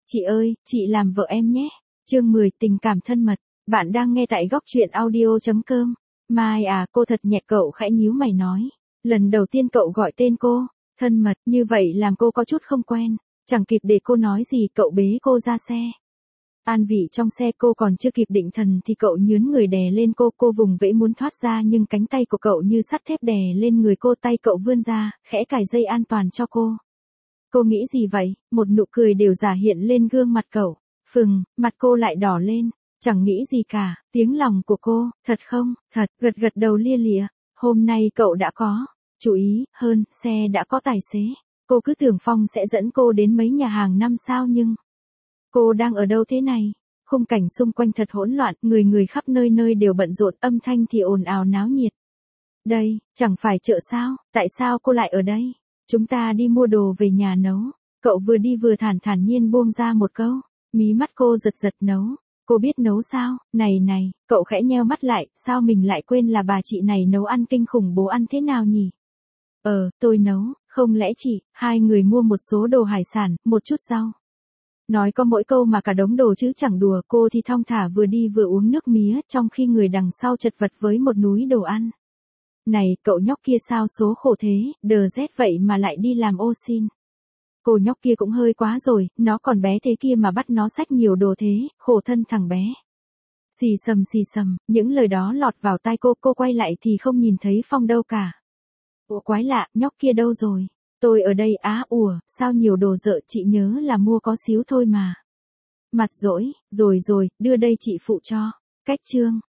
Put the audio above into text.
Chị ơi, chị làm vợ em nhé. Chương 10 tình cảm thân mật. Bạn đang nghe tại góc truyện audio.com. Mai à, cô thật nhẹ, cậu khẽ nhíu mày nói. Lần đầu tiên cậu gọi tên cô, thân mật, như vậy làm cô có chút không quen. Chẳng kịp để cô nói gì, cậu bế cô ra xe. An vị trong xe, cô còn chưa kịp định thần thì cậu nhướn người đè lên cô vùng vẫy muốn thoát ra nhưng cánh tay của cậu như sắt thép đè lên người cô, tay cậu vươn ra, khẽ cài dây an toàn cho cô. Cô nghĩ gì vậy? Một nụ cười đều giả hiện lên gương mặt cậu. Phừng, mặt cô lại đỏ lên. Chẳng nghĩ gì cả, tiếng lòng của cô, thật không, thật, gật gật đầu lia lịa. Hôm nay cậu đã có chú ý hơn, xe đã có tài xế. Cô cứ tưởng Phong sẽ dẫn cô đến mấy nhà hàng 5 sao nhưng cô đang ở đâu thế này? Khung cảnh xung quanh thật hỗn loạn, người khắp nơi nơi đều bận rộn, âm thanh thì ồn ào náo nhiệt. Đây, chẳng phải chợ sao, tại sao cô lại ở đây? Chúng ta đi mua đồ về nhà nấu. Cậu vừa đi vừa thản nhiên buông ra một câu. Mí mắt cô giật giật. Nấu? Cô biết nấu sao? Này, cậu khẽ nheo mắt lại, sao mình lại quên là bà chị này nấu ăn kinh khủng, bố ăn thế nào nhỉ? Tôi nấu, không lẽ chị? Hai người mua một số đồ hải sản, một chút rau. Nói có mỗi câu mà cả đống đồ chứ chẳng đùa, cô thì thong thả vừa đi vừa uống nước mía, trong khi người đằng sau chật vật với một núi đồ ăn. Này, cậu nhóc kia sao số khổ thế, đờ rét vậy mà lại đi làm ô xin. Cô nhóc kia cũng hơi quá rồi, nó còn bé thế kia mà bắt nó xách nhiều đồ thế, khổ thân thằng bé. Xì xầm, những lời đó lọt vào tai cô quay lại thì không nhìn thấy Phong đâu cả. Ủa quái lạ, nhóc kia đâu rồi? Tôi ở đây á. Sao nhiều đồ dợ, chị nhớ là mua có xíu thôi mà. Mặt dỗi, rồi, đưa đây chị phụ cho. Cách chương.